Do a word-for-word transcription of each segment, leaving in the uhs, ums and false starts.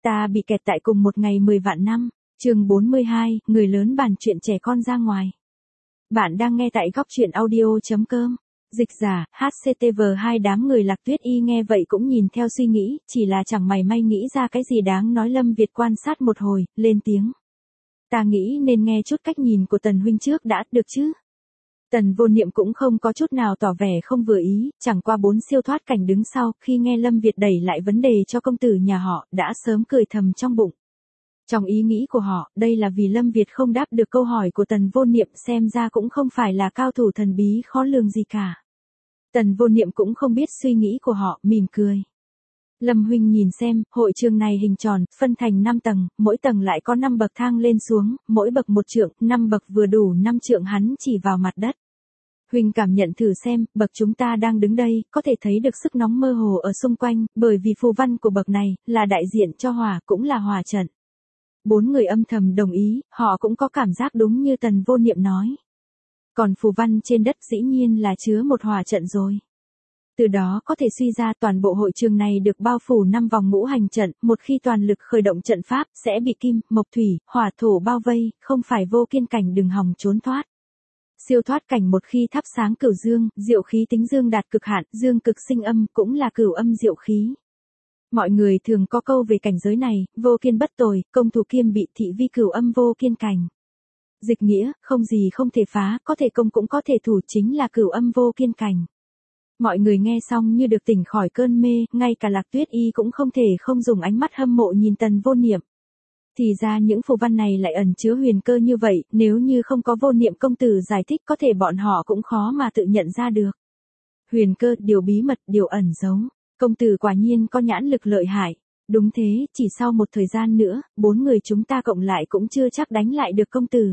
Ta bị kẹt tại cùng một ngày mười vạn năm, chương bốn mươi hai, người lớn bàn chuyện trẻ con ra ngoài. Bạn đang nghe tại góc chuyện audio chấm com. Dịch giả, hát xê tê vê hai đám người Lạc Tuyết Y nghe vậy cũng nhìn theo suy nghĩ, chỉ là chẳng mày may nghĩ ra cái gì đáng nói. Lâm Việt quan sát một hồi, lên tiếng. Ta nghĩ nên nghe chút cách nhìn của Tần huynh trước đã, được chứ? Tần Vô Niệm cũng không có chút nào tỏ vẻ không vừa ý, chẳng qua bốn siêu thoát cảnh đứng sau, khi nghe Lâm Việt đẩy lại vấn đề cho công tử nhà họ, đã sớm cười thầm trong bụng. Trong ý nghĩ của họ, đây là vì Lâm Việt không đáp được câu hỏi của Tần Vô Niệm, xem ra cũng không phải là cao thủ thần bí khó lường gì cả. Tần Vô Niệm cũng không biết suy nghĩ của họ, mỉm cười. Lâm huynh nhìn xem, hội trường này hình tròn, phân thành năm tầng, mỗi tầng lại có năm bậc thang lên xuống, mỗi bậc một trượng, năm bậc vừa đủ năm trượng. Hắn chỉ vào mặt đất. Huynh cảm nhận thử xem, bậc chúng ta đang đứng đây, có thể thấy được sức nóng mơ hồ ở xung quanh, bởi vì phù văn của bậc này, là đại diện cho hỏa, cũng là hỏa trận. Bốn người âm thầm đồng ý, họ cũng có cảm giác đúng như Tần Vô Niệm nói. Còn phù văn trên đất dĩ nhiên là chứa một hỏa trận rồi. Từ đó có thể suy ra toàn bộ hội trường này được bao phủ năm vòng ngũ hành trận, một khi toàn lực khởi động trận pháp, sẽ bị kim, mộc thủy, hỏa thổ bao vây, không phải vô kiên cảnh đừng hòng trốn thoát. Siêu thoát cảnh một khi thắp sáng cửu dương, diệu khí tính dương đạt cực hạn, dương cực sinh âm, cũng là cửu âm diệu khí. Mọi người thường có câu về cảnh giới này, vô kiên bất tồi, công thủ kiêm bị, thị vi cửu âm vô kiên cảnh. Dịch nghĩa, không gì không thể phá, có thể công cũng có thể thủ, chính là cửu âm vô kiên cảnh. Mọi người nghe xong như được tỉnh khỏi cơn mê, ngay cả Lạc Tuyết Y cũng không thể không dùng ánh mắt hâm mộ nhìn Tần Vô Niệm. Thì ra những phù văn này lại ẩn chứa huyền cơ như vậy, nếu như không có Vô Niệm công tử giải thích có thể bọn họ cũng khó mà tự nhận ra được. Huyền cơ, điều bí mật, điều ẩn giấu. Công tử quả nhiên có nhãn lực lợi hại. Đúng thế, chỉ sau một thời gian nữa, bốn người chúng ta cộng lại cũng chưa chắc đánh lại được công tử.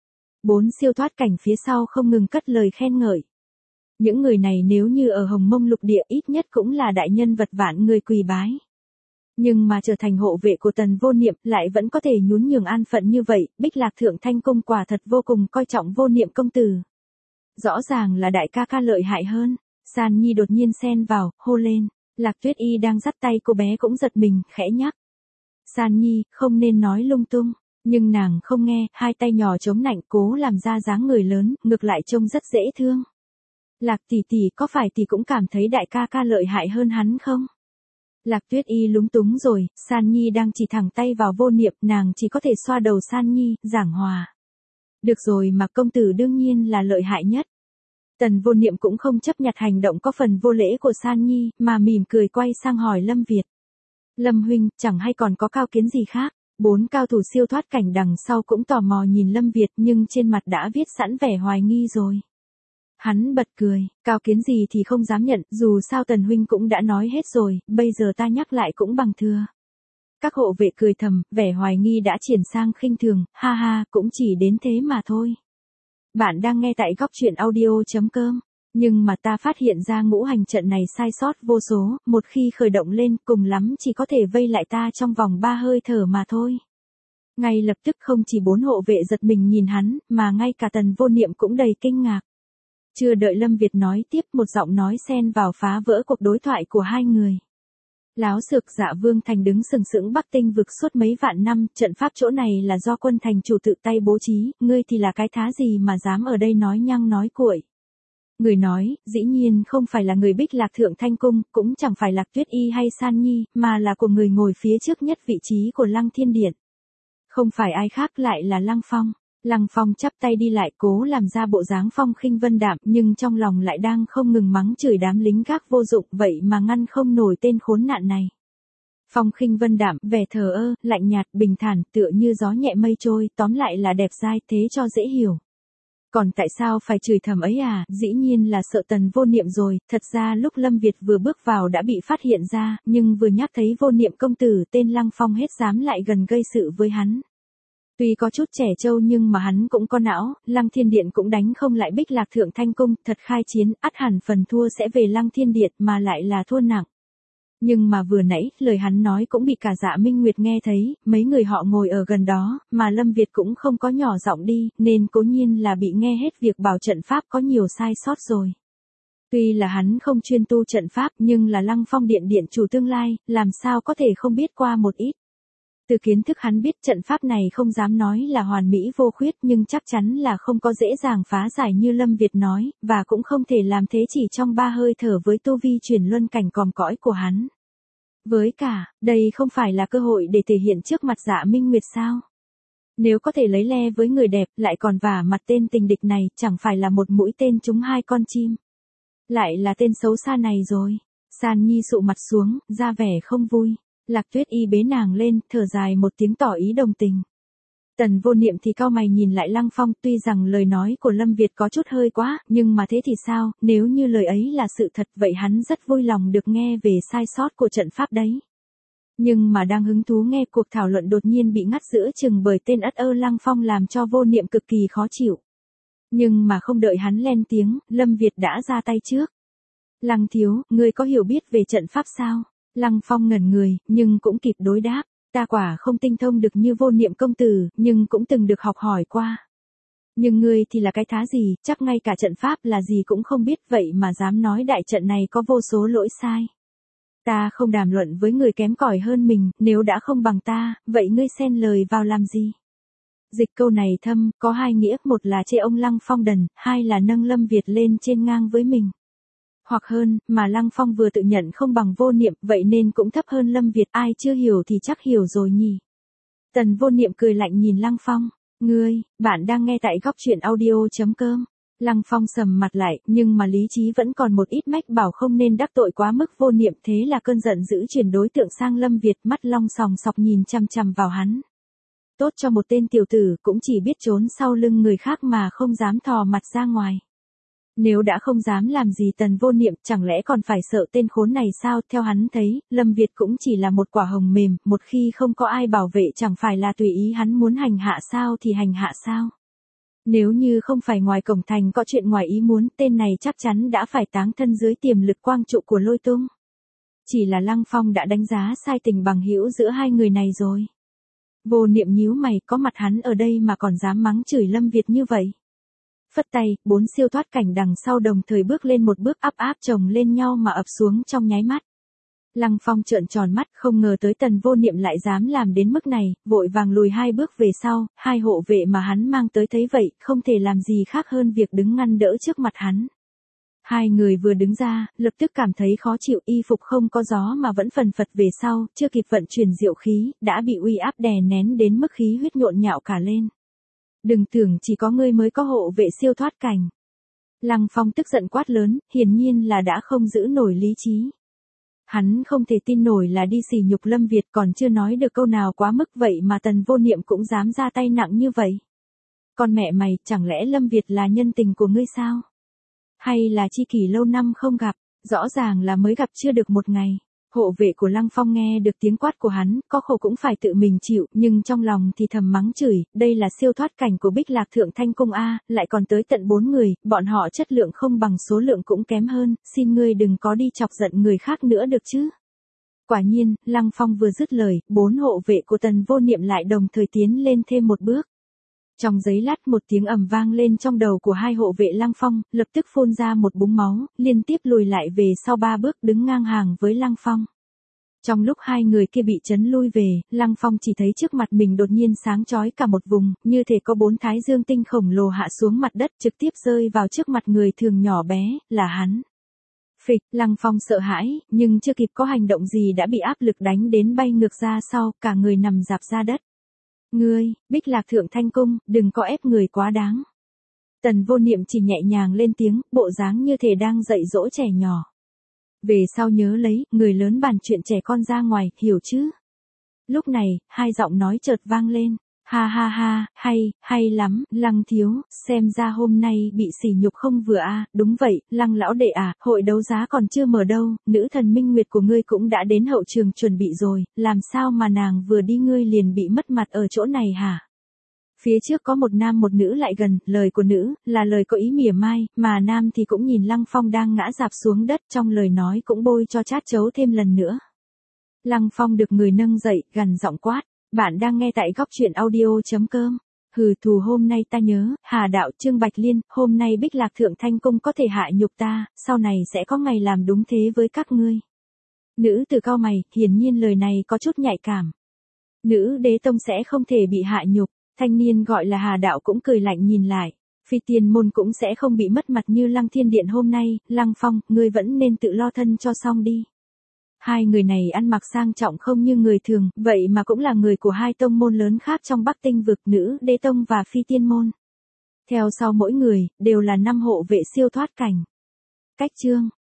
Bốn siêu thoát cảnh phía sau không ngừng cất lời khen ngợi. Những người này nếu như ở Hồng Mông lục địa ít nhất cũng là đại nhân vật vạn người quỳ bái. Nhưng mà trở thành hộ vệ của Tần Vô Niệm lại vẫn có thể nhún nhường an phận như vậy, Bích Lạc Thượng Thanh Cung quả thật vô cùng coi trọng Vô Niệm công tử. Rõ ràng là đại ca ca lợi hại hơn. San Nhi đột nhiên xen vào, hô lên. Lạc Tuyết Y đang dắt tay cô bé cũng giật mình, khẽ nhắc. San Nhi, không nên nói lung tung. Nhưng nàng không nghe, hai tay nhỏ chống nạnh cố làm ra dáng người lớn, ngược lại trông rất dễ thương. Lạc tỷ tỷ, có phải tỷ cũng cảm thấy đại ca ca lợi hại hơn hắn không? Lạc Tuyết Y lúng túng rồi, San Nhi đang chỉ thẳng tay vào Vô Niệm, nàng chỉ có thể xoa đầu San Nhi, giảng hòa. Được rồi mà công tử đương nhiên là lợi hại nhất. Tần Vô Niệm cũng không chấp nhặt hành động có phần vô lễ của San Nhi, mà mỉm cười quay sang hỏi Lâm Việt. Lâm huynh, chẳng hay còn có cao kiến gì khác? Bốn cao thủ siêu thoát cảnh đằng sau cũng tò mò nhìn Lâm Việt nhưng trên mặt đã viết sẵn vẻ hoài nghi rồi. Hắn bật cười, cao kiến gì thì không dám nhận, dù sao Tần huynh cũng đã nói hết rồi, bây giờ ta nhắc lại cũng bằng thừa. Các hộ vệ cười thầm, vẻ hoài nghi đã chuyển sang khinh thường, ha ha, cũng chỉ đến thế mà thôi. Bạn đang nghe tại góc chuyện audio chấm com. Nhưng mà ta phát hiện ra ngũ hành trận này sai sót vô số, một khi khởi động lên cùng lắm chỉ có thể vây lại ta trong vòng ba hơi thở mà thôi. Ngay lập tức không chỉ bốn hộ vệ giật mình nhìn hắn, mà ngay cả Tần Vô Niệm cũng đầy kinh ngạc. Chưa đợi Lâm Việt nói tiếp, một giọng nói xen vào phá vỡ cuộc đối thoại của hai người. Láo xược, Dạ Vương Thành đứng sừng sững Bắc Tinh vực suốt mấy vạn năm, trận pháp chỗ này là do quân thành chủ tự tay bố trí, ngươi thì là cái thá gì mà dám ở đây nói nhăng nói cuội. Người nói, dĩ nhiên không phải là người Bích Lạc Thượng Thanh Cung, cũng chẳng phải Lạc Tuyết Y hay San Nhi, mà là của người ngồi phía trước nhất vị trí của Lăng Thiên Điện. Không phải ai khác lại là Lăng Phong. Lăng Phong chắp tay đi lại cố làm ra bộ dáng phong khinh vân đạm nhưng trong lòng lại đang không ngừng mắng chửi đám lính gác vô dụng vậy mà ngăn không nổi tên khốn nạn này. Phong khinh vân đạm, vẻ thờ ơ, lạnh nhạt, bình thản, tựa như gió nhẹ mây trôi, tóm lại là đẹp dai thế cho dễ hiểu. Còn tại sao phải chửi thầm ấy à, dĩ nhiên là sợ Tần Vô Niệm rồi, thật ra lúc Lâm Việt vừa bước vào đã bị phát hiện ra, nhưng vừa nhắc thấy Vô Niệm công tử tên Lăng Phong hết dám lại gần gây sự với hắn. Tuy có chút trẻ trâu nhưng mà hắn cũng có não, Lăng Thiên Điện cũng đánh không lại Bích Lạc Thượng Thanh Cung, thật khai chiến, ắt hẳn phần thua sẽ về Lăng Thiên Điện mà lại là thua nặng. Nhưng mà vừa nãy, lời hắn nói cũng bị cả Dạ Minh Nguyệt nghe thấy, mấy người họ ngồi ở gần đó, mà Lâm Việt cũng không có nhỏ giọng đi, nên cố nhiên là bị nghe hết việc bảo trận pháp có nhiều sai sót rồi. Tuy là hắn không chuyên tu trận pháp nhưng là Lăng Phong Điện điện chủ tương lai, làm sao có thể không biết qua một ít. Từ kiến thức hắn biết trận pháp này không dám nói là hoàn mỹ vô khuyết nhưng chắc chắn là không có dễ dàng phá giải như Lâm Việt nói, và cũng không thể làm thế chỉ trong ba hơi thở với tu vi chuyển luân cảnh còm cõi của hắn. Với cả, đây không phải là cơ hội để thể hiện trước mặt Dạ Minh Nguyệt sao? Nếu có thể lấy le với người đẹp lại còn vả mặt tên tình địch này chẳng phải là một mũi tên trúng hai con chim. Lại là tên xấu xa này rồi. San Nhi sụ mặt xuống, ra vẻ không vui. Lạc Tuyết Y bế nàng lên, thở dài một tiếng tỏ ý đồng tình. Tần Vô Niệm thì cau mày nhìn lại Lăng Phong, tuy rằng lời nói của Lâm Việt có chút hơi quá, nhưng mà thế thì sao, nếu như lời ấy là sự thật vậy hắn rất vui lòng được nghe về sai sót của trận pháp đấy. Nhưng mà đang hứng thú nghe cuộc thảo luận đột nhiên bị ngắt giữa chừng bởi tên ất ơ Lăng Phong làm cho Vô Niệm cực kỳ khó chịu. Nhưng mà không đợi hắn lên tiếng, Lâm Việt đã ra tay trước. Lăng thiếu, ngươi có hiểu biết về trận pháp sao? Lăng Phong ngẩn người, nhưng cũng kịp đối đáp. Ta quả không tinh thông được như Vô Niệm công tử, nhưng cũng từng được học hỏi qua. Nhưng ngươi thì là cái thá gì, chắc ngay cả trận pháp là gì cũng không biết vậy mà dám nói đại trận này có vô số lỗi sai. Ta không đàm luận với người kém cỏi hơn mình, nếu đã không bằng ta, vậy ngươi xen lời vào làm gì? Dịch câu này thâm, có hai nghĩa, một là chê ông Lăng Phong đần, hai là nâng Lâm Việt lên trên ngang với mình. Hoặc hơn, mà Lăng Phong vừa tự nhận không bằng Vô Niệm, vậy nên cũng thấp hơn Lâm Việt, ai chưa hiểu thì chắc hiểu rồi nhỉ. Tần Vô Niệm cười lạnh nhìn Lăng Phong, ngươi, bạn đang nghe tại góc truyện audio.com. Lăng Phong sầm mặt lại, nhưng mà lý trí vẫn còn một ít mách bảo không nên đắc tội quá mức Vô Niệm, thế là cơn giận dữ chuyển đối tượng sang Lâm Việt, mắt long sòng sọc nhìn chằm chằm vào hắn. Tốt cho một tên tiểu tử cũng chỉ biết trốn sau lưng người khác mà không dám thò mặt ra ngoài. Nếu đã không dám làm gì Tần Vô Niệm, chẳng lẽ còn phải sợ tên khốn này sao? Theo hắn thấy, Lâm Việt cũng chỉ là một quả hồng mềm, một khi không có ai bảo vệ chẳng phải là tùy ý hắn muốn hành hạ sao thì hành hạ sao? Nếu như không phải ngoài cổng thành có chuyện ngoài ý muốn, tên này chắc chắn đã phải táng thân dưới tiềm lực quang trụ của Lôi Tung. Chỉ là Lăng Phong đã đánh giá sai tình bằng hữu giữa hai người này rồi. Vô Niệm nhíu mày, có mặt hắn ở đây mà còn dám mắng chửi Lâm Việt như vậy. Phất tay, bốn siêu thoát cảnh đằng sau đồng thời bước lên một bước áp áp chồng lên nhau mà ập xuống trong nháy mắt. Lăng Phong trợn tròn mắt, không ngờ tới Tần Vô Niệm lại dám làm đến mức này, vội vàng lùi hai bước về sau, hai hộ vệ mà hắn mang tới thấy vậy, không thể làm gì khác hơn việc đứng ngăn đỡ trước mặt hắn. Hai người vừa đứng ra, lập tức cảm thấy khó chịu, y phục không có gió mà vẫn phần phật về sau, chưa kịp vận chuyển diệu khí, đã bị uy áp đè nén đến mức khí huyết nhộn nhạo cả lên. Đừng tưởng chỉ có ngươi mới có hộ vệ siêu thoát cảnh. Lăng Phong tức giận quát lớn, hiển nhiên là đã không giữ nổi lý trí. Hắn không thể tin nổi là đi sỉ nhục Lâm Việt, còn chưa nói được câu nào quá mức vậy mà Tần Vô Niệm cũng dám ra tay nặng như vậy. Con mẹ mày, chẳng lẽ Lâm Việt là nhân tình của ngươi sao? Hay là chi kỷ lâu năm không gặp, rõ ràng là mới gặp chưa được một ngày. Hộ vệ của Lăng Phong nghe được tiếng quát của hắn, có khổ cũng phải tự mình chịu, nhưng trong lòng thì thầm mắng chửi, đây là siêu thoát cảnh của Bích Lạc Thượng Thanh Cung A, lại còn tới tận bốn người, bọn họ chất lượng không bằng số lượng cũng kém hơn, xin ngươi đừng có đi chọc giận người khác nữa được chứ. Quả nhiên, Lăng Phong vừa dứt lời, bốn hộ vệ của Tần Vô Niệm lại đồng thời tiến lên thêm một bước. Trong giây lát một tiếng ầm vang lên trong đầu của hai hộ vệ Lăng Phong, lập tức phun ra một búng máu, liên tiếp lùi lại về sau ba bước đứng ngang hàng với Lăng Phong. Trong lúc hai người kia bị chấn lui về, Lăng Phong chỉ thấy trước mặt mình đột nhiên sáng chói cả một vùng, như thể có bốn thái dương tinh khổng lồ hạ xuống mặt đất trực tiếp rơi vào trước mặt người thường nhỏ bé, là hắn. Phịch, Lăng Phong sợ hãi, nhưng chưa kịp có hành động gì đã bị áp lực đánh đến bay ngược ra sau, cả người nằm rạp ra đất. Ngươi, Bích Lạc Thượng Thanh Cung, đừng có ép người quá đáng. Tần Vô Niệm chỉ nhẹ nhàng lên tiếng, bộ dáng như thể đang dạy dỗ trẻ nhỏ. Về sau nhớ lấy, người lớn bàn chuyện trẻ con ra ngoài, hiểu chứ? Lúc này, hai giọng nói chợt vang lên. Ha ha ha, hay, hay lắm, Lăng thiếu, xem ra hôm nay bị sỉ nhục không vừa a à, đúng vậy, Lăng lão đệ à, hội đấu giá còn chưa mở đâu, nữ thần minh nguyệt của ngươi cũng đã đến hậu trường chuẩn bị rồi, làm sao mà nàng vừa đi ngươi liền bị mất mặt ở chỗ này hả? Phía trước có một nam một nữ lại gần, lời của nữ, là lời có ý mỉa mai, mà nam thì cũng nhìn Lăng Phong đang ngã rạp xuống đất, trong lời nói cũng bôi cho chát chấu thêm lần nữa. Lăng Phong được người nâng dậy, gằn giọng quát. Bạn đang nghe tại góc truyện audio.com. Hừ, thù hôm nay ta nhớ, Hà Đạo, Trương Bạch Liên, hôm nay Bích Lạc Thượng Thanh Cung có thể hạ nhục ta, sau này sẽ có ngày làm đúng thế với các ngươi. Nữ tử cau mày, hiển nhiên lời này có chút nhạy cảm. Nữ đế tông sẽ không thể bị hạ nhục, thanh niên gọi là Hà Đạo cũng cười lạnh nhìn lại. Phi tiên môn cũng sẽ không bị mất mặt như Lăng Thiên Điện hôm nay, Lăng Phong, ngươi vẫn nên tự lo thân cho xong đi. Hai người này ăn mặc sang trọng không như người thường, vậy mà cũng là người của hai tông môn lớn khác trong Bắc Tinh vực, Nữ Đế Tông và Phi Tiên Môn. Theo sau mỗi người, đều là năm hộ vệ siêu thoát cảnh. Cách chương